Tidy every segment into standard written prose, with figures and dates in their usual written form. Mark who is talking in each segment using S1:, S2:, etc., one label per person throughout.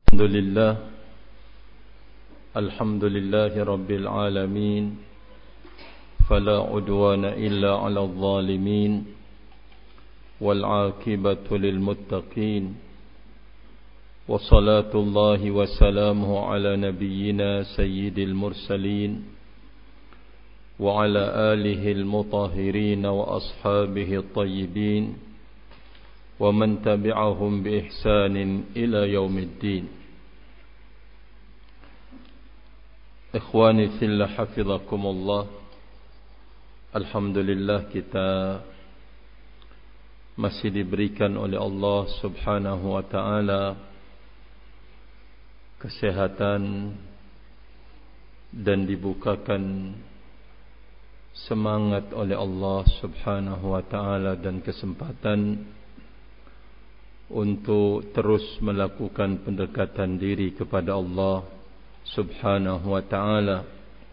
S1: الحمد لله رب العالمين فلا عدوان إلا على الظالمين والعاقبة للمتقين وصلاة الله وسلامه على نبينا سيد المرسلين وعلى آله المطهرين وأصحابه الطيبين ومن تبعهم بإحسان إلى يوم الدين. Ikhwani fillah hafizakumullah. Alhamdulillah kita masih diberikan oleh Allah Subhanahu wa taala kesehatan dan dibukakan semangat oleh Allah Subhanahu wa taala dan kesempatan untuk terus melakukan pendekatan diri kepada Allah Subhanahu wa ta'ala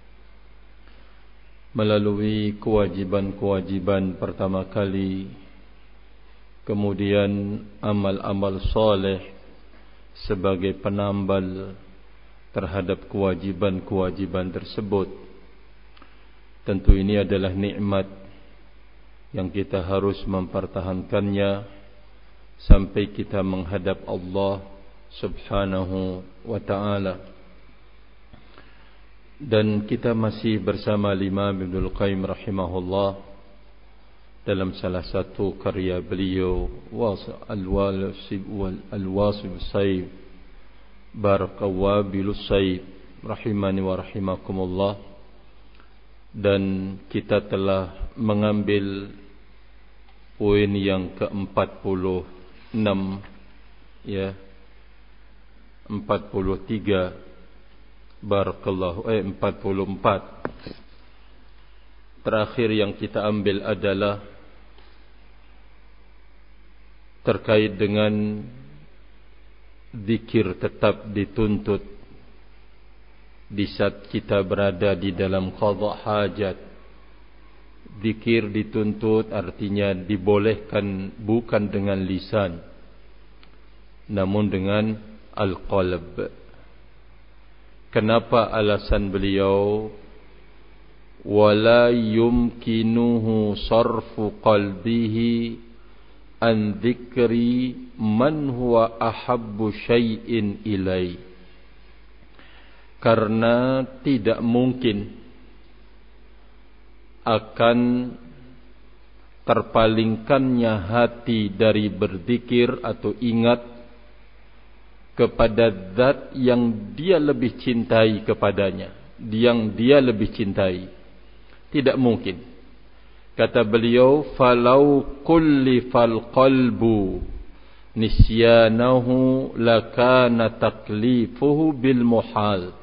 S1: melalui kewajiban-kewajiban pertama kali, kemudian amal-amal soleh sebagai penambal terhadap kewajiban-kewajiban tersebut. Tentu ini adalah nikmat yang kita harus mempertahankannya sampai kita menghadap Allah Subhanahu wa ta'ala. Dan kita masih bersama Imam Ibnul Qayyim rahimahullah dalam salah satu karya beliau Al-Wasif Sayyid Barakawabilus Sayyid rahimani wa rahimakumullah. Dan kita telah mengambil poin yang ke-46 ya 43 Barakallahu 44. Terakhir yang kita ambil adalah terkait dengan zikir tetap dituntut di saat kita berada di dalam qadha hajat. Zikir dituntut artinya dibolehkan bukan dengan lisan namun dengan al-qalb. Kenapa alasan beliau wala yumkinuhu sarfu qalbihi an dzikri man huwa ahabbu syai'in ilai, karena tidak mungkin akan terpalingkannya hati dari berzikir atau ingat kepada zat yang dia lebih cintai kepadanya, yang dia lebih cintai. Tidak mungkin. Kata beliau, falau kullifal qalbu nisyanahu lakana taklifuhu bil muhal.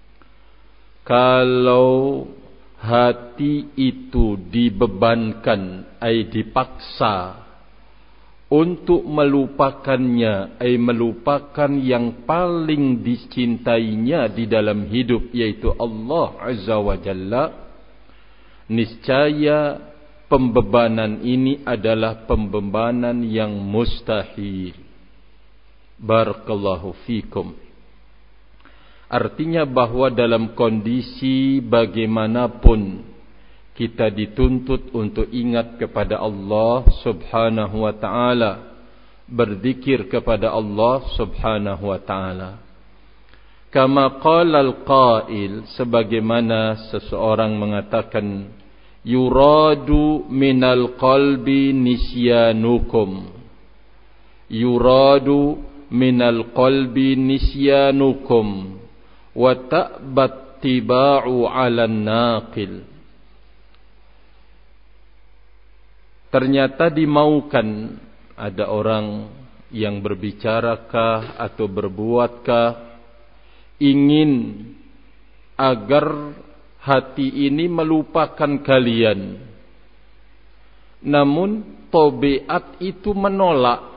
S1: Kalau hati itu dibebankan, dipaksa untuk melupakannya, melupakan yang paling dicintainya di dalam hidup, yaitu Allah Azza wa Jalla, niscaya pembebanan ini adalah pembebanan yang mustahil. Barakallahu fikum. Artinya bahwa dalam kondisi bagaimanapun kita dituntut untuk ingat kepada Allah Subhanahu wa ta'ala, berzikir kepada Allah Subhanahu wa ta'ala. Kama qala al-qail, sebagaimana seseorang mengatakan, yuradu minal qalbi nisyanukum, yuradu minal qalbi nisyanukum wa ta'bat tiba'u 'alan naqil. Ternyata dimaukan ada orang yang berbicarakah atau berbuatkah ingin agar hati ini melupakan kalian, namun tabiat itu menolak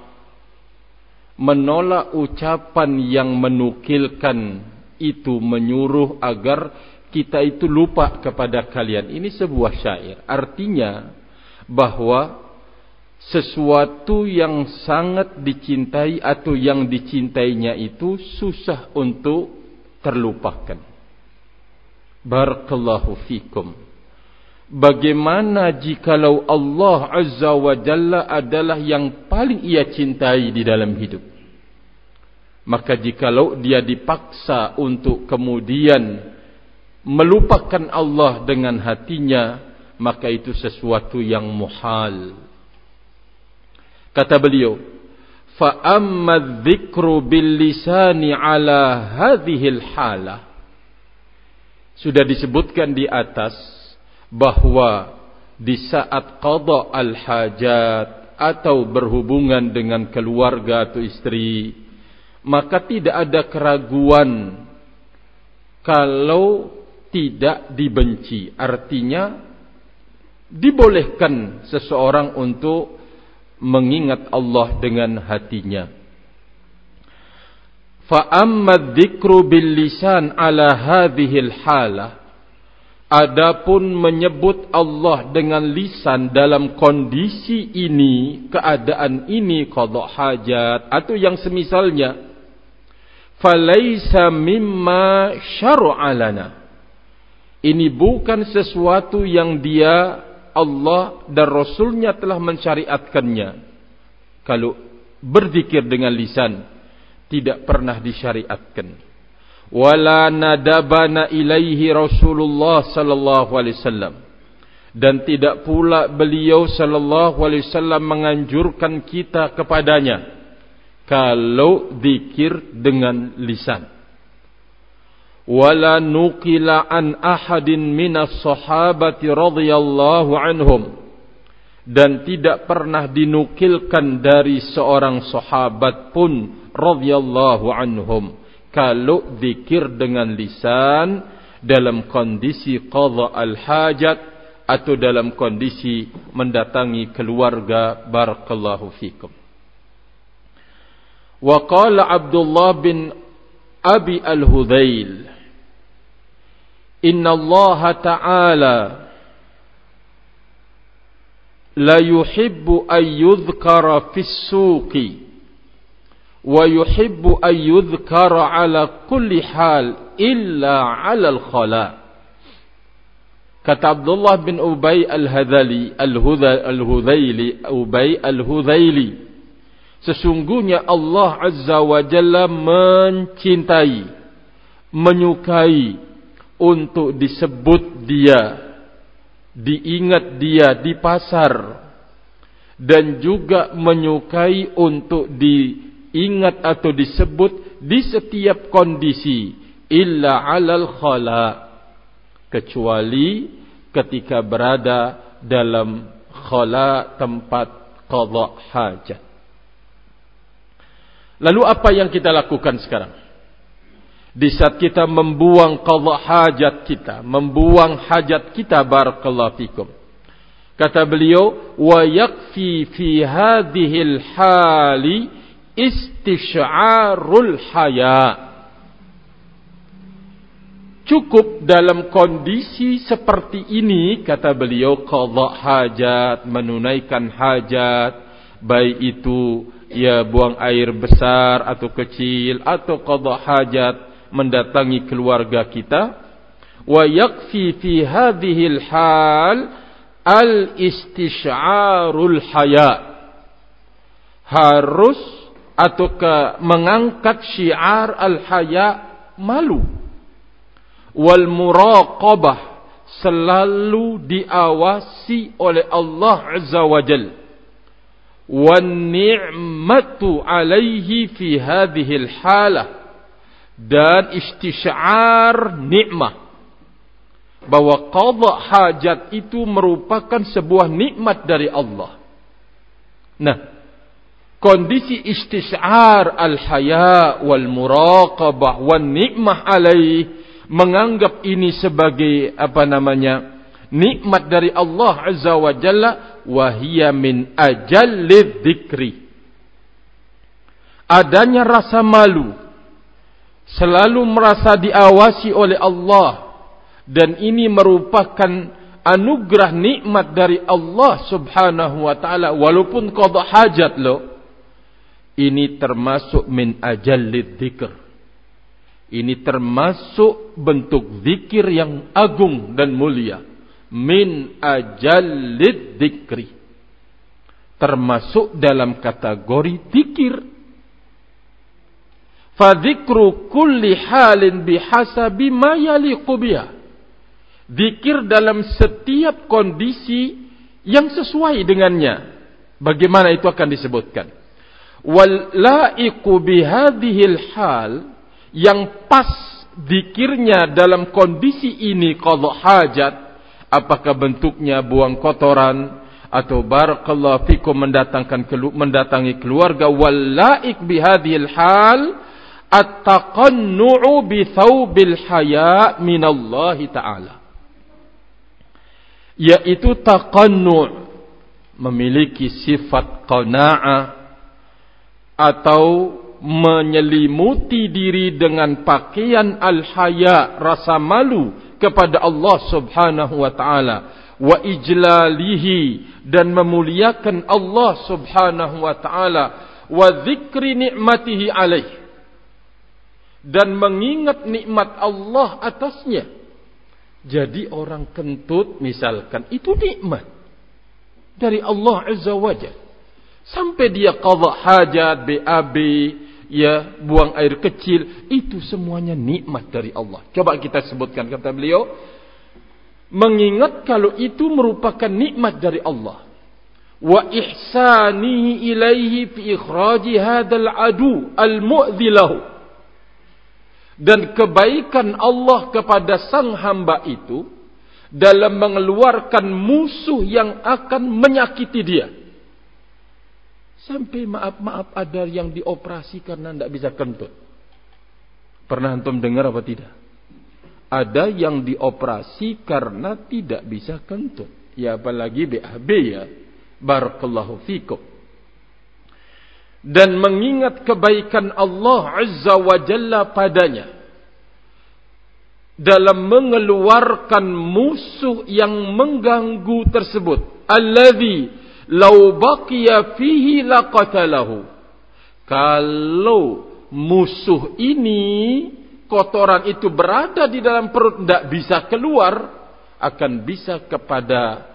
S1: ucapan yang menukilkan itu, menyuruh agar kita itu lupa kepada kalian. Ini sebuah syair. Artinya bahwa sesuatu yang sangat dicintai atau yang dicintainya itu susah untuk terlupakan. Barakallahu fikum. Bagaimana jikalau Allah Azza wa Jalla adalah yang paling ia cintai di dalam hidup? Maka jikalau dia dipaksa untuk kemudian melupakan Allah dengan hatinya, maka itu sesuatu yang muhal. Kata beliau, fa amma dzikru bil lisani ala hadhil halah. Sudah disebutkan di atas bahwa di saat qada al-hajat atau berhubungan dengan keluarga atau istri, maka tidak ada keraguan kalau tidak dibenci. Artinya dibolehkan seseorang untuk mengingat Allah dengan hatinya. Fa amma dzikru bil lisan ala hadhil halah, adapun menyebut Allah dengan lisan dalam kondisi ini, keadaan ini, qada hajat atau yang semisalnya, falaisa mimma syar'a lana. Ini bukan sesuatu yang dia, Allah dan Rasulnya telah mensyariatkannya. Kalau berzikir dengan lisan tidak pernah disyariatkan. Wala nadabana ilaihi Rasulullah sallallahu alaihi wasallam, dan tidak pula beliau sallallahu alaihi wasallam menganjurkan kita kepadanya kalau zikir dengan lisan. Wala nuqila an ahadin minas sahabati radhiyallahu anhum, dan tidak pernah dinukilkan dari seorang sahabat pun radhiyallahu anhum kalau zikir dengan lisan dalam kondisi qadha al-hajat atau dalam kondisi mendatangi keluarga. Barakallahu fikum. Wa qala Abdullah bin Abi al-Hudzail, inna Allah ta'ala la yuhibbu an yudhkara fis suqi wa yuhibbu an yudhkara ala kulli hal illa ala al-khala. Kata Abdullah bin Ubay al-Hudzaili, sesungguhnya Allah Azza wa Jalla mencintai, menyukai untuk disebut dia, diingat dia di pasar, dan juga menyukai untuk diingat atau disebut di setiap kondisi, illa alal khala, kecuali ketika berada dalam khala, tempat qadha hajat. Lalu apa yang kita lakukan sekarang? Di saat kita membuang qadha hajat kita, membuang hajat kita, barakallahu fikum. Kata beliau, wa yakfi fi hadhil hali istisy'arul haya. Cukup dalam kondisi seperti ini, kata beliau, qadha hajat, menunaikan hajat, baik itu ya buang air besar atau kecil, atau qadha hajat mendatangi keluarga kita. Wa yakfi fi hadhil hal al-istisy'arul haya, harus atau mengangkat syiar al-haya, malu. Wal muraqabah, selalu diawasi oleh Allah Azza wa Jalla. Wan ni'matu alaihi fi hadhil halah, dan istisy'ar nikmah, bahwa qadha hajat itu merupakan sebuah nikmat dari Allah. Nah, kondisi istisy'ar al-haya wal muraqabah wan nikmah alaih, menganggap ini sebagai nikmat dari Allah Azza wa Jalla, wa hiya min ajallid dzikri. Adanya rasa malu, selalu merasa diawasi oleh Allah, dan ini merupakan anugerah nikmat dari Allah subhanahu wa ta'ala, walaupun qada hajat lo, ini termasuk min ajallid dzikr. Ini termasuk bentuk zikir yang agung dan mulia. Min ajallid dzikri. Termasuk dalam kategori zikir. Fa dzikru kulli halin bihasabi ma yaliqu biha. Zikir dalam setiap kondisi yang sesuai dengannya. Bagaimana itu akan disebutkan? Wal laiqu bihadhil hal, yang pas zikirnya dalam kondisi ini qada hajat, apakah bentuknya buang kotoran atau barakallahu fikum mendatangi keluarga. Wal laiq bihadhil hal at-taqannu'u bi thawbil haya minallahi ta'ala, yaitu taqannu', memiliki sifat qana'ah atau menyelimuti diri dengan pakaian al-haya, rasa malu kepada Allah subhanahu wa ta'ala, wa ijlalihi, dan memuliakan Allah subhanahu wa ta'ala, wa dzikri ni'matihi alaih, dan mengingat nikmat Allah atasnya. Jadi orang kentut misalkan, itu nikmat dari Allah azza wa jalla. Sampai dia qada hajat, BAB, ya, buang air kecil, itu semuanya nikmat dari Allah. Coba kita sebutkan, kata beliau, mengingat kalau itu merupakan nikmat dari Allah. Wa ihsanihi ilaihi fi ikhraji hadzal adu al-mu'dzi lahu, dan kebaikan Allah kepada sang hamba itu dalam mengeluarkan musuh yang akan menyakiti dia. Sampai maaf ada yang dioperasi karena tidak bisa kentut. Pernah antum dengar apa tidak? Ada yang dioperasi karena tidak bisa kentut. Ya apalagi BAB ya. Barakallahu fikum. Dan mengingat kebaikan Allah azza wa jalla padanya dalam mengeluarkan musuh yang mengganggu tersebut. Alladzi lau baqiya fihi laqatalahu. Kalau musuh ini, kotoran itu berada di dalam perut, tidak bisa keluar, akan bisa kepada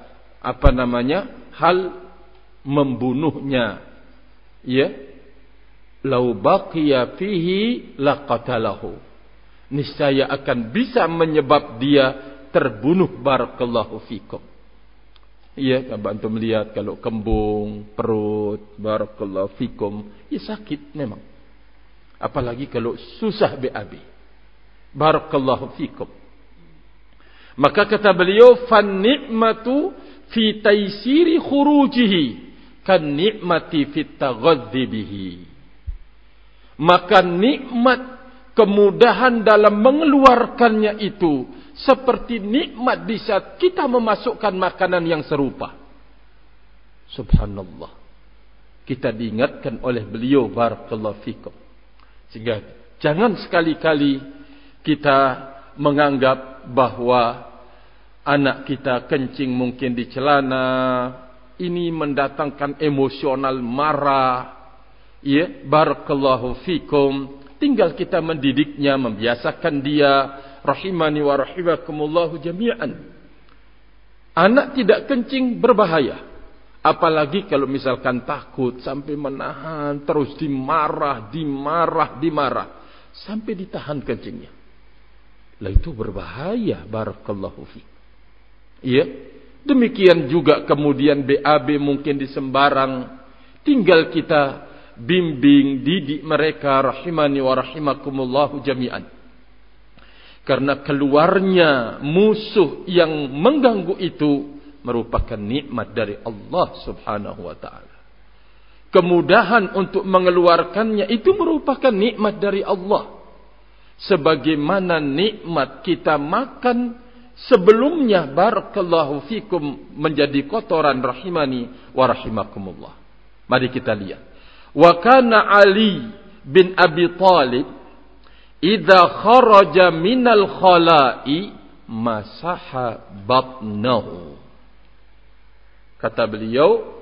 S1: hal membunuhnya. Ya, lau baqiya fihi laqatalahu. Niscaya akan bisa menyebab dia terbunuh. Barakallahu fikum. Iya, antum melihat kalau kembung, perut, barakallahu fikum, ya sakit memang. Apalagi kalau susah BAB. Barakallahu fikum. Maka kata beliau, fan ni'matu fi taysiri khurujihi kan ni'mati fi taghadzi bihi. Maka nikmat kemudahan dalam mengeluarkannya itu seperti nikmat di saat kita memasukkan makanan yang serupa. Subhanallah. Kita diingatkan oleh beliau, barakallahu fikum. Sehingga jangan sekali-kali kita menganggap bahwa anak kita kencing mungkin di celana, ini mendatangkan emosional marah. Ya, barakallahu fikum. Tinggal kita mendidiknya, membiasakan dia. Rahimani wa rahimakumullahu jami'an. Anak tidak kencing berbahaya. Apalagi kalau misalkan takut sampai menahan, terus dimarah sampai ditahan kencingnya. Lah itu berbahaya, barakallahu fiik. Iya. Demikian juga kemudian BAB mungkin di sembarang. Tinggal kita bimbing, didik mereka, rahimani wa rahimakumullahu jami'an. Karena keluarnya musuh yang mengganggu itu merupakan nikmat dari Allah subhanahu wa ta'ala. Kemudahan untuk mengeluarkannya itu merupakan nikmat dari Allah. Sebagaimana nikmat kita makan sebelumnya, barakallahu fikum, menjadi kotoran, rahimani wa rahimakumullah. Mari kita lihat. Wa kana Ali bin Abi Thalib idza kharaja minal khala'i masaha batnahu. Kata beliau,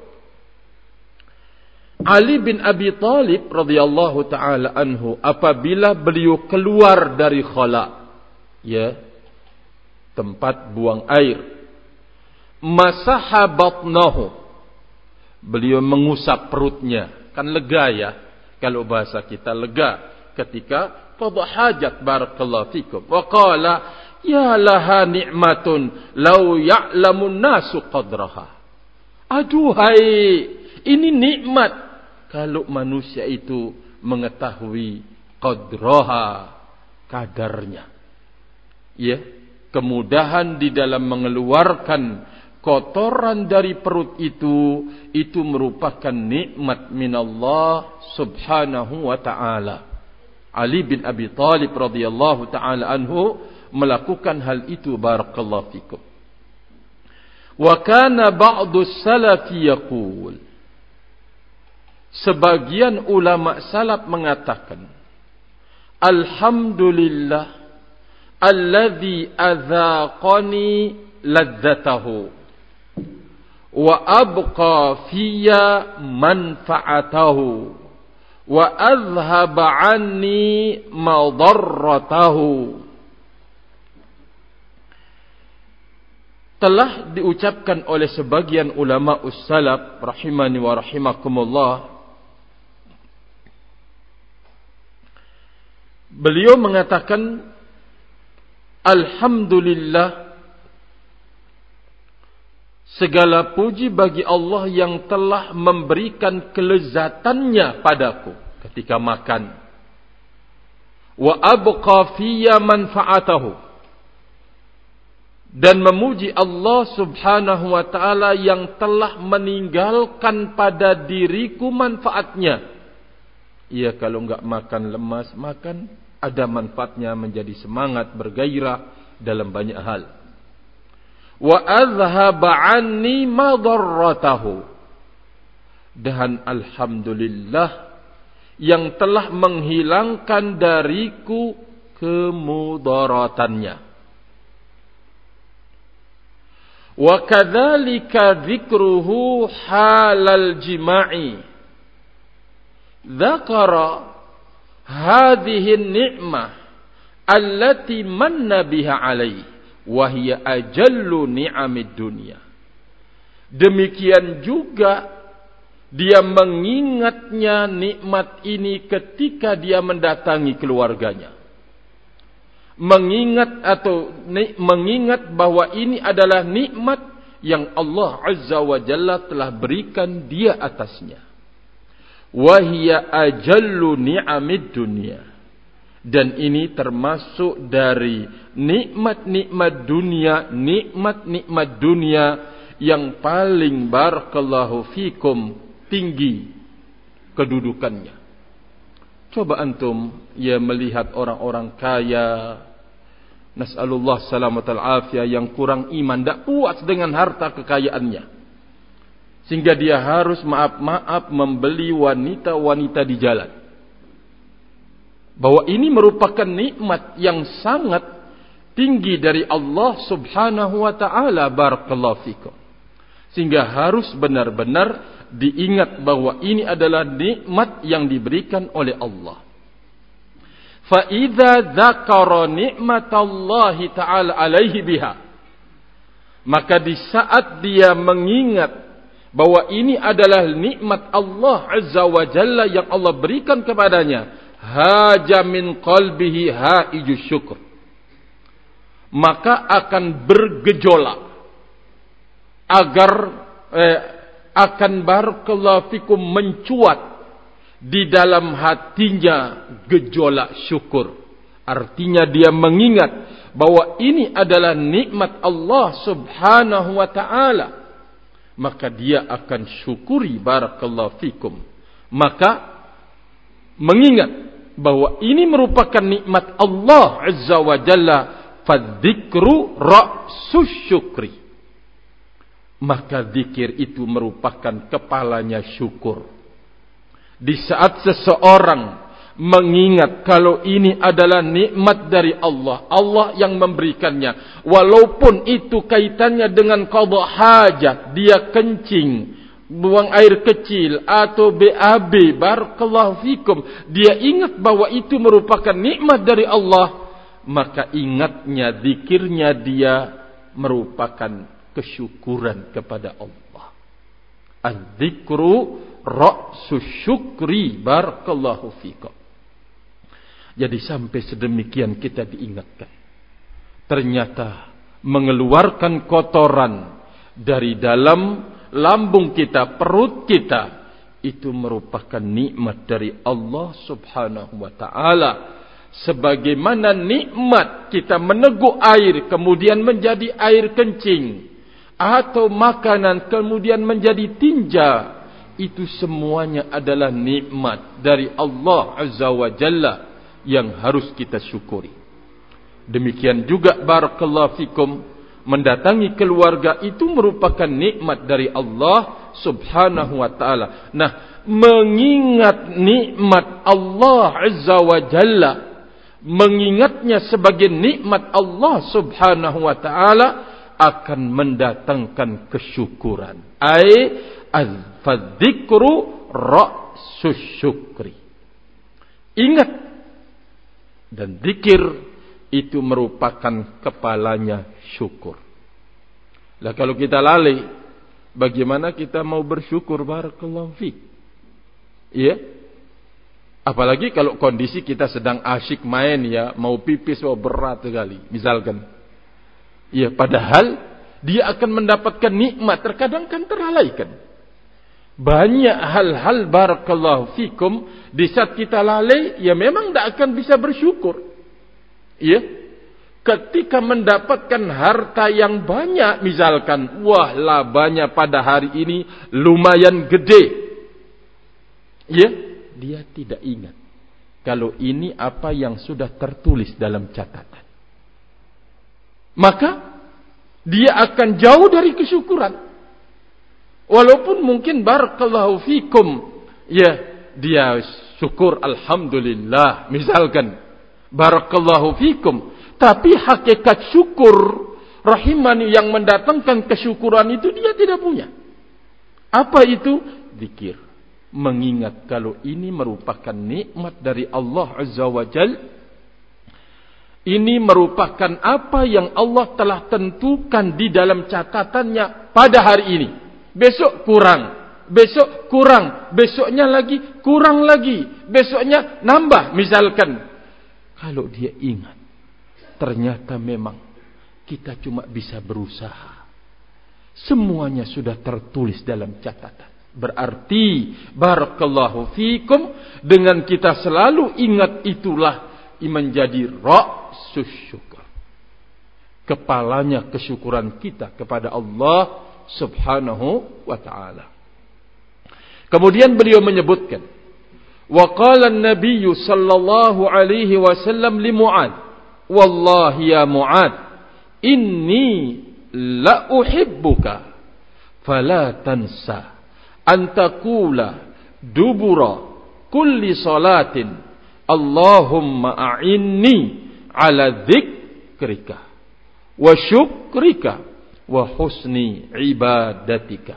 S1: Ali bin Abi Thalib radhiyallahu taala anhu, apabila beliau keluar dari khala, ya, tempat buang air, masaha batnahu, beliau mengusap perutnya. Kan lega ya, kalau bahasa kita lega ketika qada hajat, barakallahu fikum. Wa qala ya laha ni'matun law ya'lamun nasu qadraha. Aduhai, ini nikmat kalau manusia itu mengetahui qadraha, kadarnya. Ya, kemudahan di dalam mengeluarkan kotoran dari perut itu merupakan nikmat minallah subhanahu wa ta'ala. Ali bin Abi Thalib radhiyallahu ta'ala anhu melakukan hal itu, barakallahu fikum. Wa kana ba'du salafi yaqul, sebagian ulama salaf mengatakan, alhamdulillah alladzi adzaqani ladzatahu wa abqa fiyya manfa'atahu wa azhaba anni madarratahu. Telah diucapkan oleh sebagian ulama ussalaf rahimani wa rahimakumullah, beliau mengatakan, alhamdulillah, segala puji bagi Allah yang telah memberikan kelezatannya padaku ketika makan. Wa abqa fiyya manfa'atahu, dan memuji Allah subhanahu wa ta'ala yang telah meninggalkan pada diriku manfaatnya. Ya, kalau enggak makan lemas, makan ada manfaatnya, menjadi semangat, bergairah dalam banyak hal. Wa azhaba anni madarratahu, dan alhamdulillah yang telah menghilangkan dariku kemudaratannya. Wa kadzalika dzikruhu halal jima'i dzakara hadhihi an-ni'mah allati manna biha alaihi wa hiya ajallu ni'amid dunya. Demikian juga dia mengingatnya nikmat ini ketika dia mendatangi keluarganya. Mengingat bahwa ini adalah nikmat yang Allah Azza wa Jalla telah berikan dia atasnya. Wahia ajallu ni'amid dunia, dan ini termasuk dari nikmat-nikmat dunia yang paling, barakallahu fikum, tinggi kedudukannya. Coba antum ya melihat orang-orang kaya, nas'alullah salamatal afiyah, yang kurang iman, tak puas dengan harta kekayaannya, sehingga dia harus maaf-maaf membeli wanita-wanita di jalan. Bahwa ini merupakan nikmat yang sangat tinggi dari Allah subhanahu wa ta'ala, barakallahu fikum, sehingga harus benar-benar diingat bahwa ini adalah nikmat yang diberikan oleh Allah. Fa idza dzakara nikmatallahi ta'ala alaihi biha, maka di saat dia mengingat bahwa ini adalah nikmat Allah Azza wa Jalla yang Allah berikan kepadanya, haja min qalbihi haiju syukur, maka akan bergejolak akan barakallahu fikum mencuat di dalam hatinya gejolak syukur. Artinya dia mengingat bahwa ini adalah nikmat Allah subhanahu wa ta'ala, maka dia akan syukuri, barakallahu fikum. Maka mengingat bahwa ini merupakan nikmat Allah Azza wa Jalla, fadzikru ra'sus syukri, maka zikir itu merupakan kepalanya syukur. Di saat seseorang mengingat kalau ini adalah nikmat dari Allah, Allah yang memberikannya, walaupun itu kaitannya dengan qada hajat, dia kencing, buang air kecil atau BAB, barakallahu fikum, dia ingat bahwa itu merupakan nikmat dari Allah, maka ingatnya, zikirnya dia merupakan kesyukuran kepada Allah. Az-zikru ra'sus syukri, barakallahu fikum. Jadi sampai sedemikian kita diingatkan. Ternyata mengeluarkan kotoran dari dalam lambung kita, perut kita, itu merupakan nikmat dari Allah subhanahu wa ta'ala. Sebagaimana nikmat kita meneguk air kemudian menjadi air kencing, atau makanan kemudian menjadi tinja, itu semuanya adalah nikmat dari Allah azza wa jalla yang harus kita syukuri. Demikian juga barakallahu fikum, mendatangi keluarga itu merupakan nikmat dari Allah subhanahu wa ta'ala. Nah, mengingat nikmat Allah azza wa jalla, mengingatnya sebagai nikmat Allah subhanahu wa ta'ala, akan mendatangkan kesyukuran. Fadzikru ra'sus syukri. Ingat dan zikir itu merupakan kepalanya syukur. Lah kalau kita lalai, bagaimana kita mau bersyukur? Barakallahu fiik. Iya? Apalagi kalau kondisi kita sedang asyik main, ya, mau pipis, mau berat sekali, misalkan. Ya, padahal dia akan mendapatkan nikmat, terkadang kan terlalaikan. Banyak hal-hal barakallahu fikum di saat kita lalai, ya memang tidak akan bisa bersyukur. Ya, ketika mendapatkan harta yang banyak, misalkan, wah labanya pada hari ini lumayan gede. Ya, dia tidak ingat kalau ini apa yang sudah tertulis dalam catatan. Maka dia akan jauh dari kesyukuran. Walaupun mungkin barakallahu fikum, ya, dia syukur alhamdulillah, misalkan, barakallahu fikum, tapi hakikat syukur rahimani yang mendatangkan kesyukuran itu dia tidak punya. Apa itu? Zikir. Mengingat kalau ini merupakan nikmat dari Allah azza wa jal. Ini merupakan apa yang Allah telah tentukan di dalam catatannya pada hari ini. Besok kurang, besok kurang, besoknya lagi kurang lagi, besoknya nambah, misalkan. Kalau dia ingat, ternyata memang kita cuma bisa berusaha. Semuanya sudah tertulis dalam catatan. Berarti barakallahu fikum, dengan kita selalu ingat itulah menjadi ra'sus syukur, kepalanya kesyukuran kita kepada Allah subhanahu wa ta'ala. Kemudian beliau menyebutkan, wa qala an-nabiy sallallahu alaihi wasallam li Mu'adz, wallahi ya Mu'adz, inni la uhibbuka fala tansa an taqula dubura kulli salatin Allahumma a'inni ala dzikrika wa syukrika wa husni ibadatika.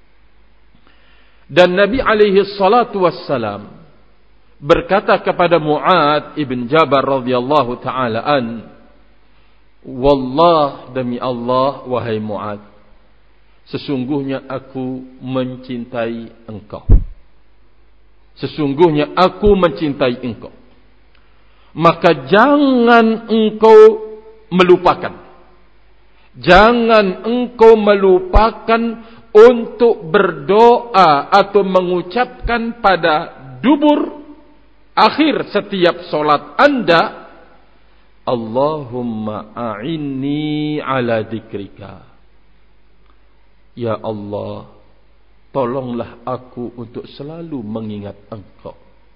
S1: Dan Nabi alaihi salatu wassalam berkata kepada Mu'adz ibn Jabal radhiyallahu ta'ala an, wallah, demi Allah wahai Mu'adz, sesungguhnya aku mencintai engkau. Sesungguhnya aku mencintai engkau. Maka jangan engkau melupakan. Jangan engkau melupakan untuk berdoa atau mengucapkan pada dubur akhir setiap solat Anda, Allahumma a'inni ala dzikrika. Ya Allah, tolonglah aku untuk selalu mengingat engkau.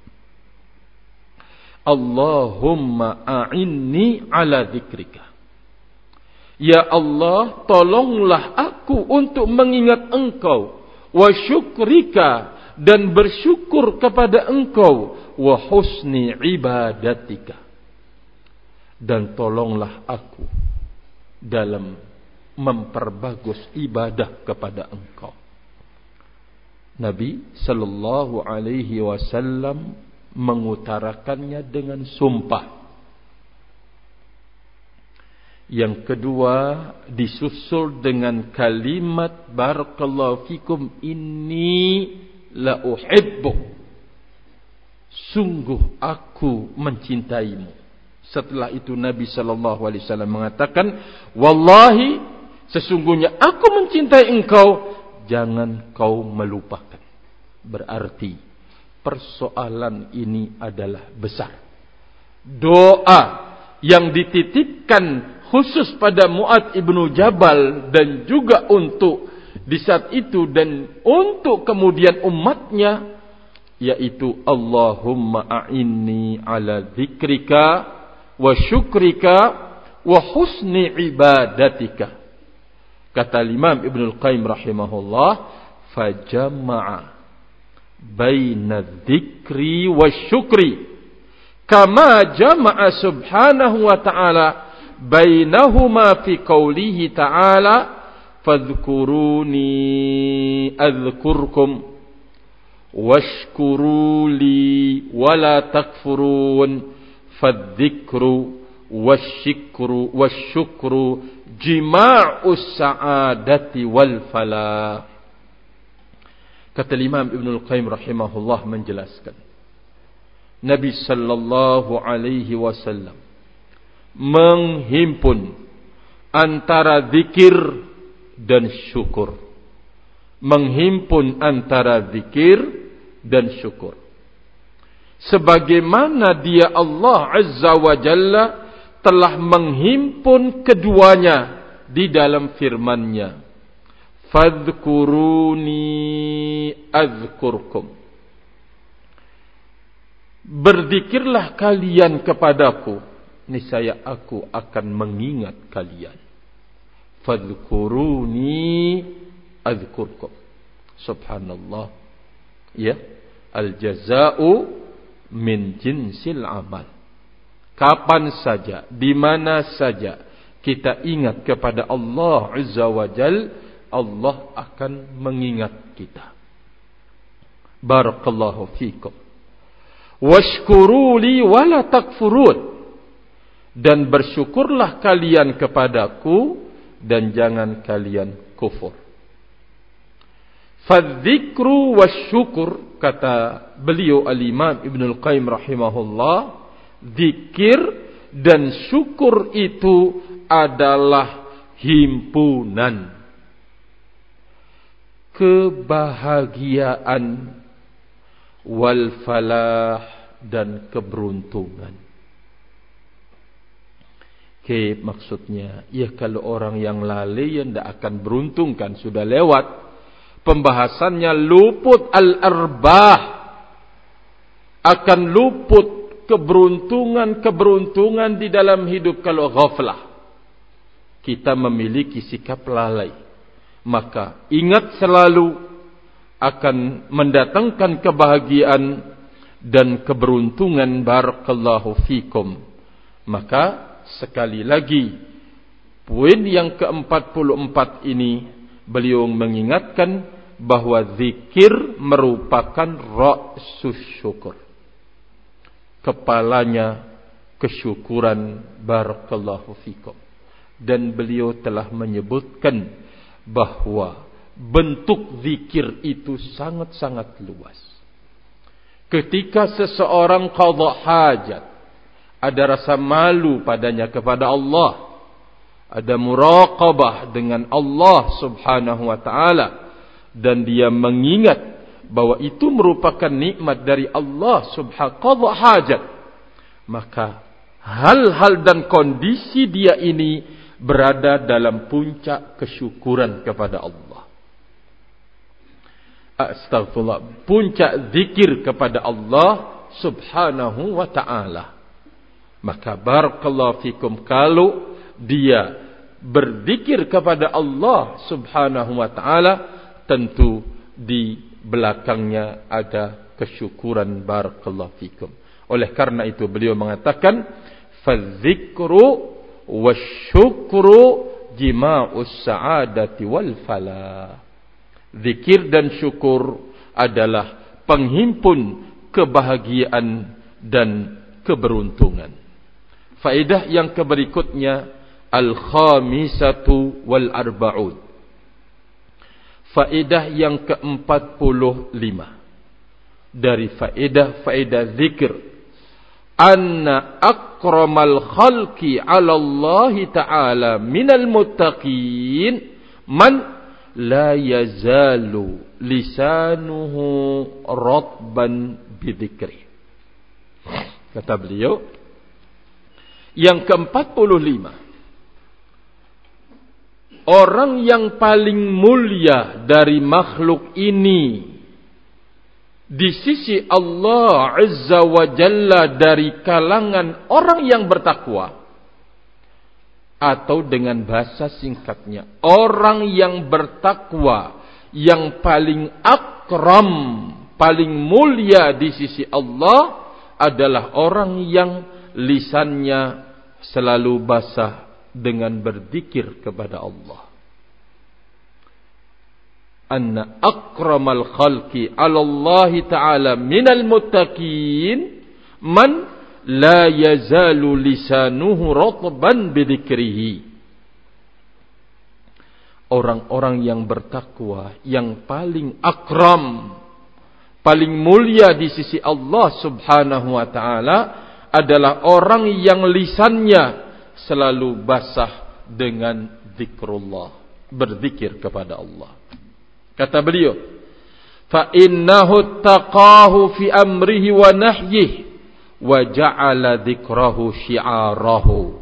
S1: Allahumma a'inni ala dzikrika. Ya Allah, tolonglah aku untuk mengingat engkau. Wa syukrika, dan bersyukur kepada Engkau, wa husni ibadatika, dan tolonglah aku dalam memperbagus ibadah kepada Engkau. Nabi sallallahu alaihi wasallam mengutarakannya dengan sumpah. Yang kedua disusul dengan kalimat barakallahu fikum inni la uhibbu, sungguh aku mencintaimu. Setelah itu Nabi sallallahu alaihi wasallam mengatakan, wallahi, sesungguhnya aku mencintai engkau, jangan kau melupakan. Berarti persoalan ini adalah besar. Doa yang dititipkan khusus pada Mu'adz ibnu Jabal dan juga untuk di saat itu dan untuk kemudian umatnya, yaitu Allahumma a'inni ala dzikrika wa syukrika wa husni ibadatika. Kata Imam Ibnul Qayyim rahimahullah, fajama'a baina dzikri wa syukri kama jama'a subhanahu wa ta'ala bainahuma fi qawlihi ta'ala fadhkuruni adhkurkum washkuru li wala takfurun fadzikru wasyukru jima'us sa'adati wal falah. Kata Imam Ibnul Qayyim rahimahullah menjelaskan, Nabi sallallahu alaihi wasallam menghimpun antara zikir dan syukur. Menghimpun antara zikir dan syukur. Sebagaimana dia Allah Azza wa Jalla telah menghimpun keduanya di dalam firman-Nya, fadhkuruni azkurkum, berzikirlah kalian kepadaku, niscaya aku akan mengingat kalian. Fadhkuruni azkurkum. Subhanallah. Ya, al-jaza'u min jinsil amal. Kapan saja, di mana saja kita ingat kepada Allah Azza wa Jal, Allah akan mengingat kita. Barakallahu fikum. Washkuru li wala takfurun, dan bersyukurlah kalian kepadaku dan jangan kalian kufur. Fadzikru wasyukur, kata beliau al-Imam Ibnul Qayyim rahimahullah, zikir dan syukur itu adalah himpunan kebahagiaan wal falah dan keberuntungan. Maksudnya, ya kalau orang yang lalai yang tidak akan beruntung kan sudah lewat. Pembahasannya luput al-arbah, akan luput keberuntungan di dalam hidup kalau ghaflah. Kita memiliki sikap lalai, maka ingat selalu akan mendatangkan kebahagiaan dan keberuntungan. Barakallahu fikum. Maka sekali lagi, poin yang ke-44 ini beliau mengingatkan bahwa zikir merupakan ra'sus syukur, kepalanya kesyukuran. Barakallahu fikum. Dan beliau telah menyebutkan bahwa bentuk zikir itu sangat-sangat luas. Ketika seseorang qadha hajat, ada rasa malu padanya kepada Allah, ada muraqabah dengan Allah subhanahu wa ta'ala, dan dia mengingat bahwa itu merupakan nikmat dari Allah subhanahu qadha hajat, maka hal-hal dan kondisi dia ini berada dalam puncak kesyukuran kepada Allah. Astaghfirullah, puncak zikir kepada Allah subhanahu wa ta'ala. Maka barakallahu fikum, kalau dia berzikir kepada Allah subhanahu wa ta'ala, tentu di belakangnya ada kesyukuran. Barakallahu fikum. Oleh karena itu beliau mengatakan, fadzikru wasyukru jima'us sa'adati wal falah. Zikir dan syukur adalah penghimpun kebahagiaan dan keberuntungan. Faedah yang berikutnya, al-khamisatu wal arba'un. Faedah yang ke-45 dari faedah zikir, anna akramal khalqi 'ala Allah ta'ala minal muttaqin man la yazalu lisanuhu ratban bidzikri. Kata beliau, yang ke-45, orang yang paling mulia dari makhluk ini di sisi Allah Azza wa Jalla dari kalangan orang yang bertakwa, atau dengan bahasa singkatnya, orang yang bertakwa yang paling akram, paling mulia di sisi Allah adalah orang yang lisannya selalu basah dengan berzikir kepada Allah. Anna akramal khalqi 'ala Allah ta'ala minal muttaqin man la yazalu lisanuhu ratban bidzikrihi. Orang-orang yang bertakwa yang paling akram, paling mulia di sisi Allah Subhanahu wa ta'ala adalah orang yang lisannya selalu basah dengan zikrullah, berzikir kepada Allah. Kata beliau, fa innahu taqahu fi amrihi wa nahyihi wa ja'ala dzikrahu syi'arahu.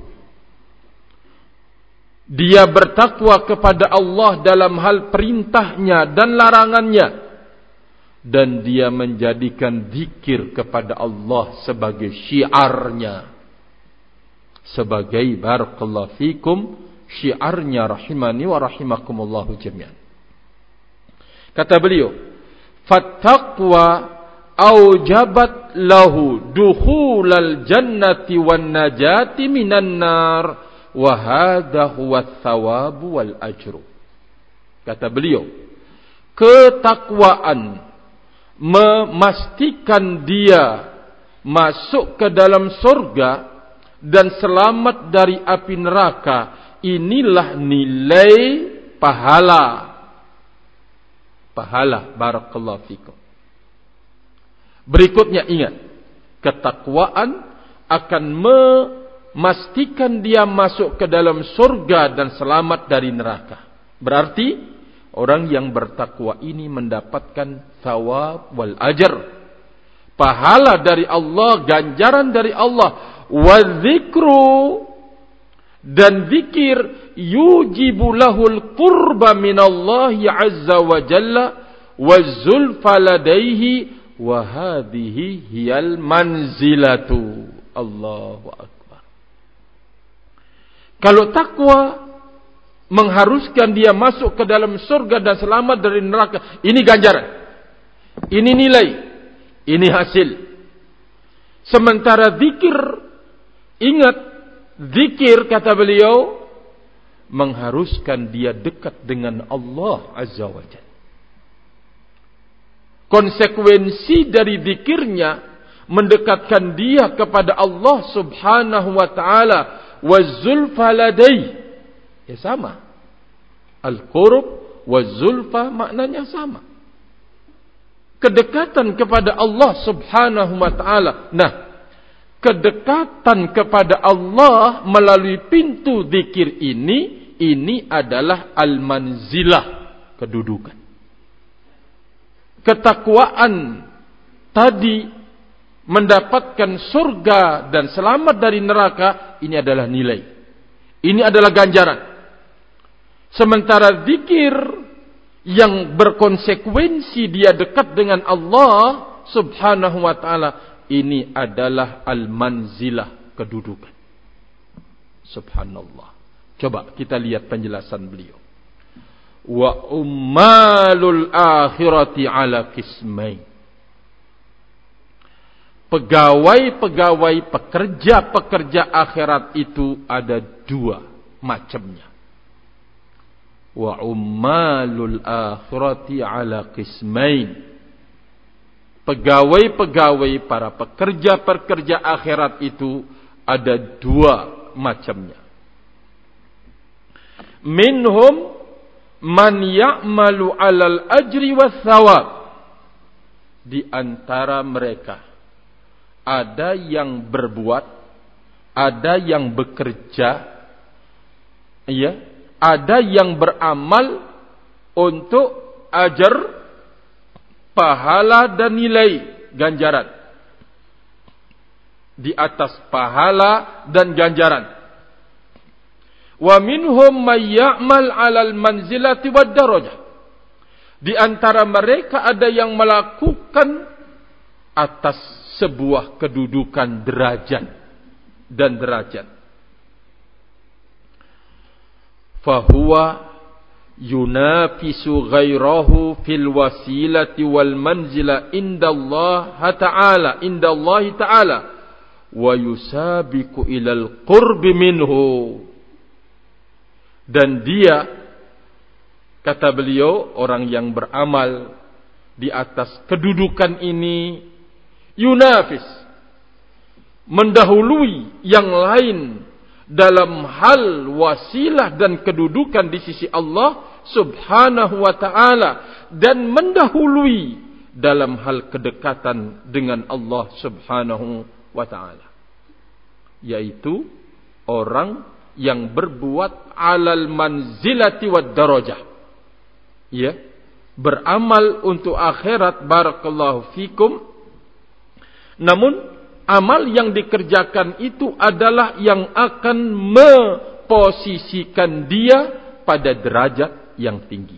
S1: Dia bertakwa kepada Allah dalam hal perintahnya dan larangannya, dan dia menjadikan zikir kepada Allah sebagai syiarnya, sebagai barakallahu fikum syiarnya, rahimani wa rahimakumullahu jami'an. Kata beliau, fattaqwa aujabat lahu dukhulal jannati wan najati minan nar wa hadha huwa thawabu wal ajru. Kata beliau, ketakwaan memastikan dia masuk ke dalam surga dan selamat dari api neraka. Inilah nilai pahala. Pahala, barakallahu fikum. Berikutnya ingat, ketakwaan akan memastikan dia masuk ke dalam surga dan selamat dari neraka. Berarti orang yang bertakwa ini mendapatkan thawab wal ajr, pahala dari Allah, ganjaran dari Allah. Wa dzikru, dan zikir, yujibu lahul qurba minallahi azza wa jalla wa zulfa ladaihi wa hadhihi hiyal manzilatu. Allahu akbar. Kalau takwa mengharuskan dia masuk ke dalam surga dan selamat dari neraka, ini ganjaran, ini nilai, ini hasil. Sementara zikir, ingat, zikir kata beliau mengharuskan dia dekat dengan Allah Azza wa Jalla. Konsekuensi dari zikirnya mendekatkan dia kepada Allah Subhanahu wa ta'ala. Wa zulfa ladai, ya sama. Al-qurb wa zulfa maknanya sama. Kedekatan kepada Allah Subhanahu wa ta'ala. Nah, kedekatan kepada Allah melalui pintu zikir ini adalah al-manzilah, kedudukan. Ketakwaan tadi mendapatkan surga dan selamat dari neraka, ini adalah nilai. Ini adalah ganjaran. Sementara zikir yang berkonsekuensi dia dekat dengan Allah Subhanahu wa ta'ala, ini adalah al-manzilah, kedudukan. Subhanallah. Coba kita lihat penjelasan beliau. wa ummalul akhirati ala qismain. Pegawai-pegawai, pekerja-pekerja akhirat itu ada dua macamnya. Wa ummalul akhirati ala qismain. Pegawai-pegawai, para pekerja-pekerja akhirat itu ada dua macamnya. Minhum man ya'malu 'alal ajri was thawab. Di antara mereka ada yang berbuat, ada yang bekerja, ya, ada yang beramal untuk ajar, pahala dan nilai ganjaran. Di atas pahala dan ganjaran. Wa minhum may ya'mal 'alal manzilati wad darajah. Di antara mereka ada yang melakukan atas sebuah kedudukan derajat dan derajat. Fahuwa yunafisu ghairahu fil wasilati wal manzila indallahi ta'ala wa yusabiqu ilal qurbi minhu. Dan dia, kata beliau, orang yang beramal di atas kedudukan ini, yunafis, mendahului yang lain dalam hal wasilah dan kedudukan di sisi Allah subhanahu wa ta'ala, dan mendahului dalam hal kedekatan dengan Allah subhanahu wa ta'ala, yaitu orang yang berbuat alal manzilati wad darajah, ya, beramal untuk akhirat, barakallahu fikum. Namun amal yang dikerjakan itu adalah yang akan memposisikan dia pada derajat yang tinggi.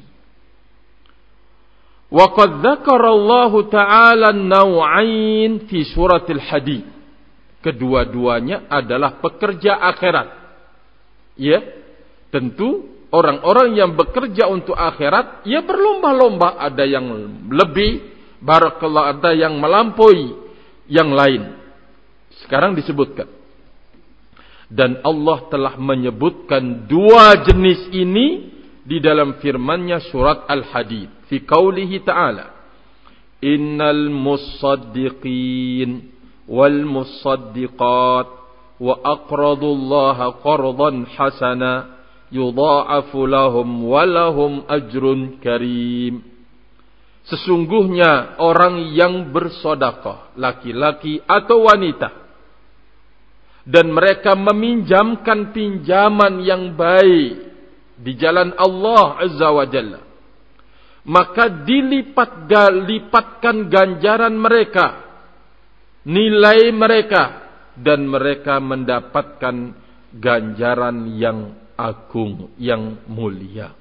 S1: Wa qad dzakara Allah Ta'ala an-naw'ain fi suratil Hadid. Kedua-duanya adalah pekerja akhirat. Ya, tentu orang-orang yang bekerja untuk akhirat, ya berlomba-lomba, ada yang lebih, barakallah, ada yang melampaui yang lain. Sekarang disebutkan. Dan Allah telah menyebutkan dua jenis ini di dalam firman-Nya surat Al-Hadid. Fi qaulihi ta'ala, innal musaddiqin wal musaddiqat wa aqradullaha qardan hasana yudha'afu lahum wa lahum ajrun karim. Sesungguhnya orang yang bersedekah, laki-laki atau wanita, dan mereka meminjamkan pinjaman yang baik di jalan Allah Azza wa Jalla, maka dilipatkan ganjaran mereka, nilai mereka, dan mereka mendapatkan ganjaran yang agung, yang mulia.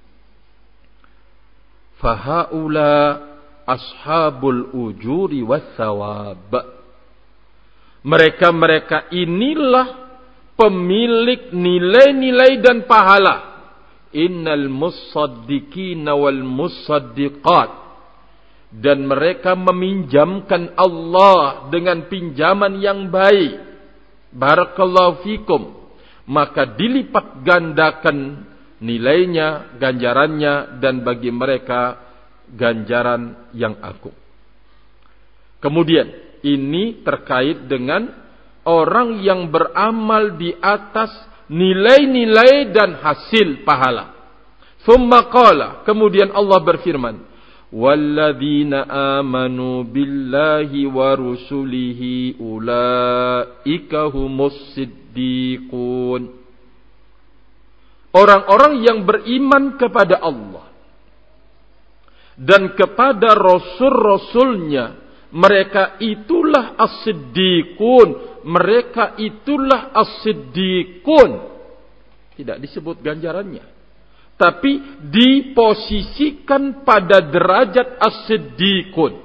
S1: Fahaula ashabul ujuri wathawab. Mereka-mereka inilah pemilik nilai-nilai dan pahala. Innal musaddiqina wal musaddiqat. Dan mereka meminjamkan Allah dengan pinjaman yang baik, barakallahu fikum, maka dilipat gandakan nilainya, ganjarannya, dan bagi mereka ganjaran yang agung. Kemudian ini terkait dengan orang yang beramal di atas nilai-nilai dan hasil pahala. Tsumma qala, kemudian Allah berfirman, walladzina amanu billahi wa rusulihi ulaika humus siddiqun. Orang-orang yang beriman kepada Allah dan kepada rasul-rasulnya, mereka itulah as-siddiqun. Mereka itulah as-siddiqun. Tidak disebut ganjarannya, tapi diposisikan pada derajat as-siddiqun.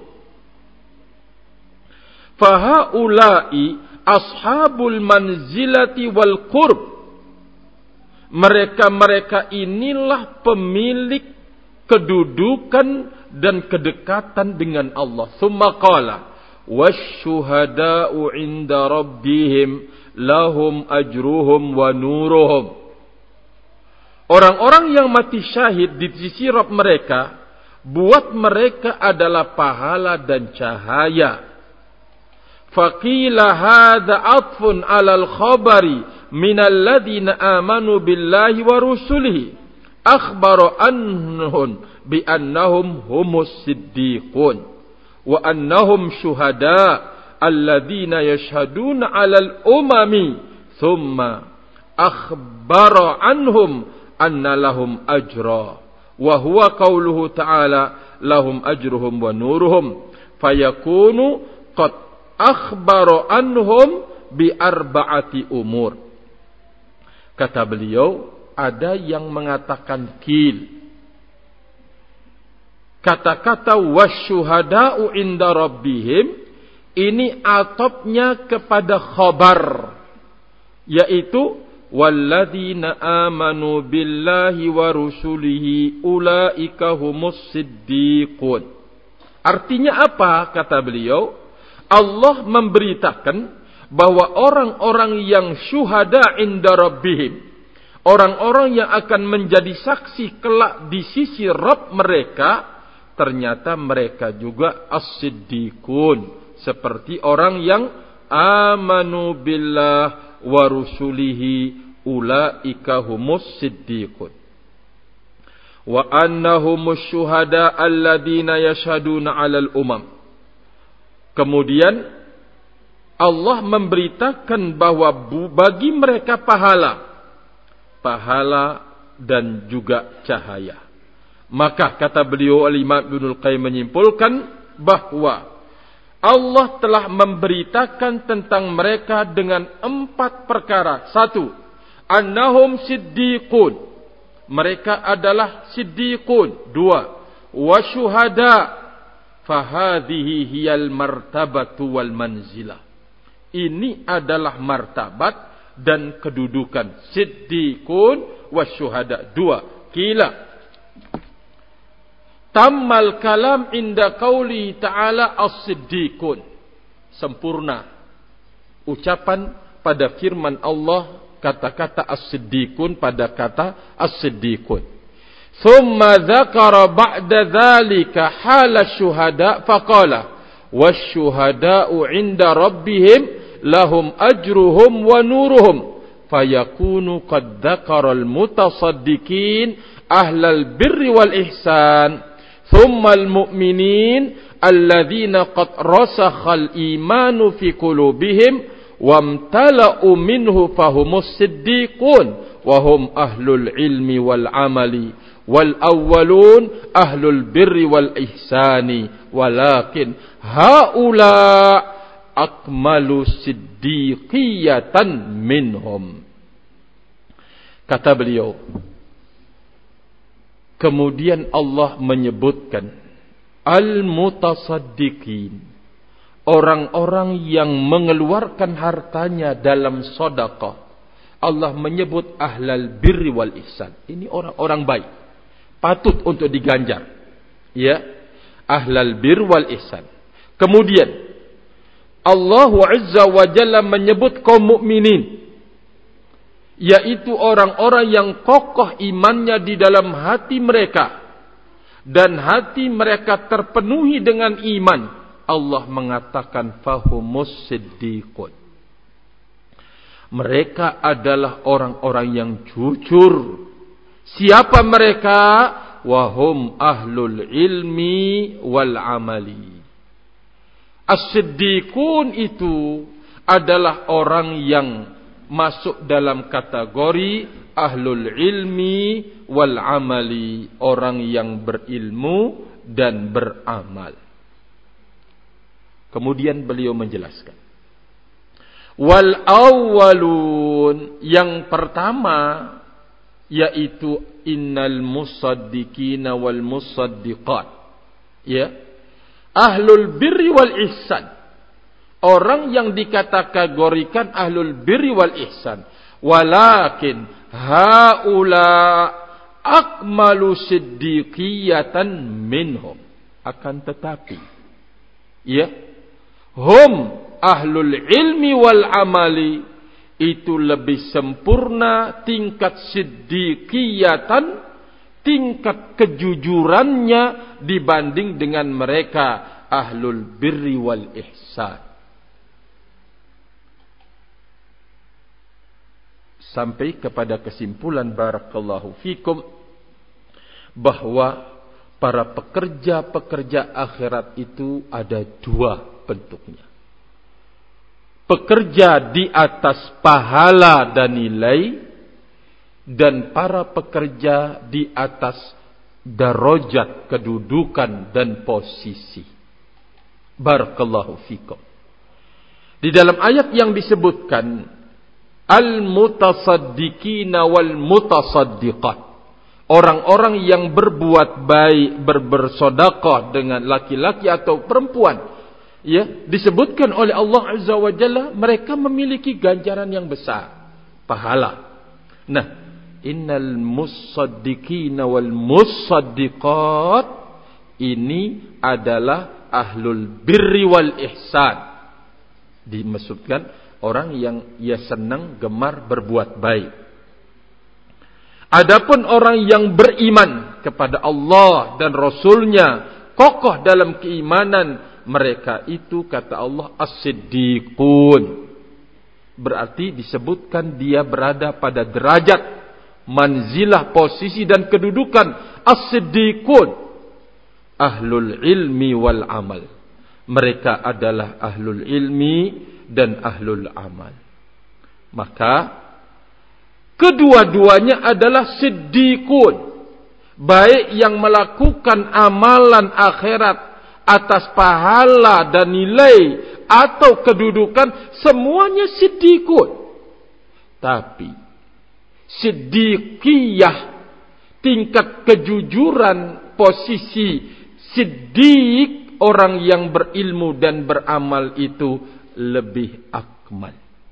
S1: Fahaulai ashabul manzilati wal qurb. Mereka-mereka inilah pemilik kedudukan dan kedekatan dengan Allah. Tsumma qala wasyuhada'u 'inda rabbihim lahum ajruhum wa nuruhum. Orang-orang yang mati syahid di sisi Rabb mereka, buat mereka adalah pahala dan cahaya. Faqila hadza 'atfun 'alal khabari minal ladzina amanu billahi wa rusulihi akhbara annahum bi annahum humus siddiqun wa annahum syuhada alladzina yashhaduna 'alal umami thumma akhbara anhum anna lahum ajra wa huwa qauluhu ta'ala lahum ajruhum wa nuruhum fayakunu qad akhbara anhum bi arba'ati umur. Kata beliau, ada yang mengatakan kil. Kata-kata wasyuhada'u inda rabbihim ini atopnya kepada khabar, yaitu walladzina amanu billahi wa rusulihi ulaika humus siddiqun. Artinya apa? Kata beliau, Allah memberitakan bahwa orang-orang yang syuhada inda rabbihim, orang-orang yang akan menjadi saksi kelak di sisi Rabb mereka, ternyata mereka juga as-siddiqun, seperti orang yang amanu billah wa rusulihi ulaika humus siddiqun wa annahumus syuhada alladzina yashhaduna 'alal umam. Kemudian Allah memberitakan bahwa bagi mereka pahala dan juga cahaya. Maka kata beliau Al-Imam Ibnul Qayyim menyimpulkan bahwa Allah telah memberitakan tentang mereka dengan 4 perkara. 1, annahum siddiqun, mereka adalah siddiqun. 2, wasyuhada, fahadhihi hiyal martabatu wal manzilah. Ini adalah martabat dan kedudukan siddiqun wasyuhada. 2, kila tammal kalam inda qauli ta'ala as-siddiqun. Sempurna ucapan pada firman Allah, kata-kata as-siddiqun pada kata as-siddiqun. Thumma dzakara ba'da dzalika hala syuhada faqala wasyuhada'u 'inda rabbihim lahum ajruhum wa nuruhum fayakunu qad dzakara al-mutasaddiqin ahlal birri wal ihsan thumma al-mu'minin alladzina qad rasakhal imanu fi qulubihim wamtala'u minhu fahumus siddiqun wa hum ahlul ilmi wal amali wal awwalun ahlul birri wal ihsani walakin haula akmalu siddiqiyatan minhum. Kata beliau, kemudian Allah menyebutkan al-mutasaddiqin, orang-orang yang mengeluarkan hartanya dalam sedekah. Allah menyebut ahlal birri wal ihsan. Ini orang-orang baik, patut untuk diganjar. Ya, ahlal birri wal ihsan. Kemudian Allah Azza wa Jalla menyebut kaum mukminin, yaitu orang-orang yang kokoh imannya di dalam hati mereka dan hati mereka terpenuhi dengan iman. Allah mengatakan fahumus siddiqun. Mereka adalah orang-orang yang jujur. Siapa mereka? Wahum ahlul ilmi wal amali. As-siddiqun itu adalah orang yang masuk dalam kategori ahlul ilmi wal amali, orang yang berilmu dan beramal. Kemudian beliau menjelaskan, wal awwalun, yang pertama yaitu innal musaddiqina wal musaddiqat, ya, ahlul birri wal ihsan, orang yang dikategorikan ahlul birri wal ihsan. Walakin haula akmalu siddiqiyatan minhum. Akan tetapi, ya, hum ahlul ilmi wal amali, itu lebih sempurna tingkat siddiqiyatan, tingkat kejujurannya dibanding dengan mereka ahlul birri wal ihsan. Sampai kepada kesimpulan barakallahu fikum bahwa para pekerja-pekerja akhirat itu ada dua bentuknya. Pekerja di atas pahala dan nilai, dan para pekerja di atas darajat, kedudukan dan posisi. Barakallahu fikum. Di dalam ayat yang disebutkan al-mutasaddiqina wal mutasaddiqat, orang-orang yang berbuat baik, bersedekah dengan laki-laki atau perempuan, ya, disebutkan oleh Allah Azza wa Jalla, mereka memiliki ganjaran yang besar, pahala. Nah, innal musaddiqina wal musaddiqat, ini adalah ahlul birri wal ihsan. Dimaksudkan orang yang ia senang, gemar berbuat baik. Adapun orang yang beriman kepada Allah dan Rasulnya, kokoh dalam keimanan, mereka itu kata Allah as-siddiqun. Berarti disebutkan dia berada pada derajat, manzilah, posisi dan kedudukan as-siddiqun, ahlul ilmi wal amal. Mereka adalah ahlul ilmi dan ahlul amal. Maka kedua-duanya adalah siddiqun, baik yang melakukan amalan akhirat atas pahala dan nilai atau kedudukan, semuanya siddiqun. Tapi siddiqiyah, tingkat kejujuran, posisi siddiq, orang yang berilmu dan beramal itu lebih akmal,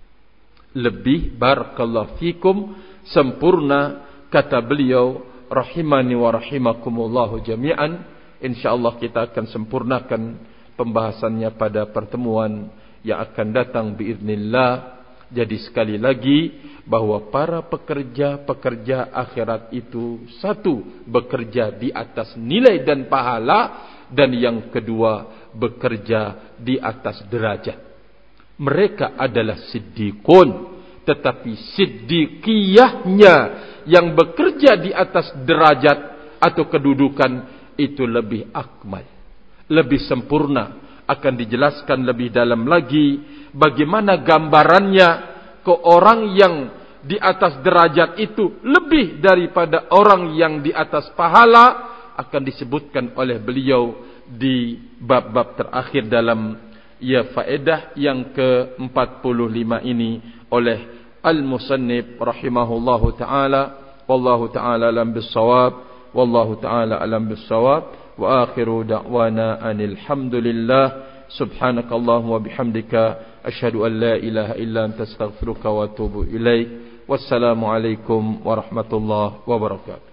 S1: lebih barakallahu fikum sempurna. Kata beliau rahimani wa rahimakumullahu jami'an. InsyaAllah kita akan sempurnakan pembahasannya pada pertemuan yang akan datang biiznillah. Jadi sekali lagi, bahwa para pekerja-pekerja akhirat itu, satu, bekerja di atas nilai dan pahala, dan yang kedua, bekerja di atas derajat. Mereka adalah siddiqun, tetapi siddiqiyahnya yang bekerja di atas derajat atau kedudukan itu lebih akmal, lebih sempurna. Akan dijelaskan lebih dalam lagi bagaimana gambarannya ke orang yang di atas derajat itu lebih daripada orang yang di atas pahala. Akan disebutkan oleh beliau di bab-bab terakhir dalam faedah yang ke-45 ini oleh al-musannif rahimahullahu ta'ala. Wallahu ta'ala alam bis-shawab. Wallahu ta'ala alam bis-shawab. Wa akhiru da'wana anil hamdulillah. Subhanakallahumma wa bihamdika asyhadu an la ilaha illa anta astaghfiruka wa atubu ilaik. Wassalamu alaikum warahmatullahi wabarakatuh.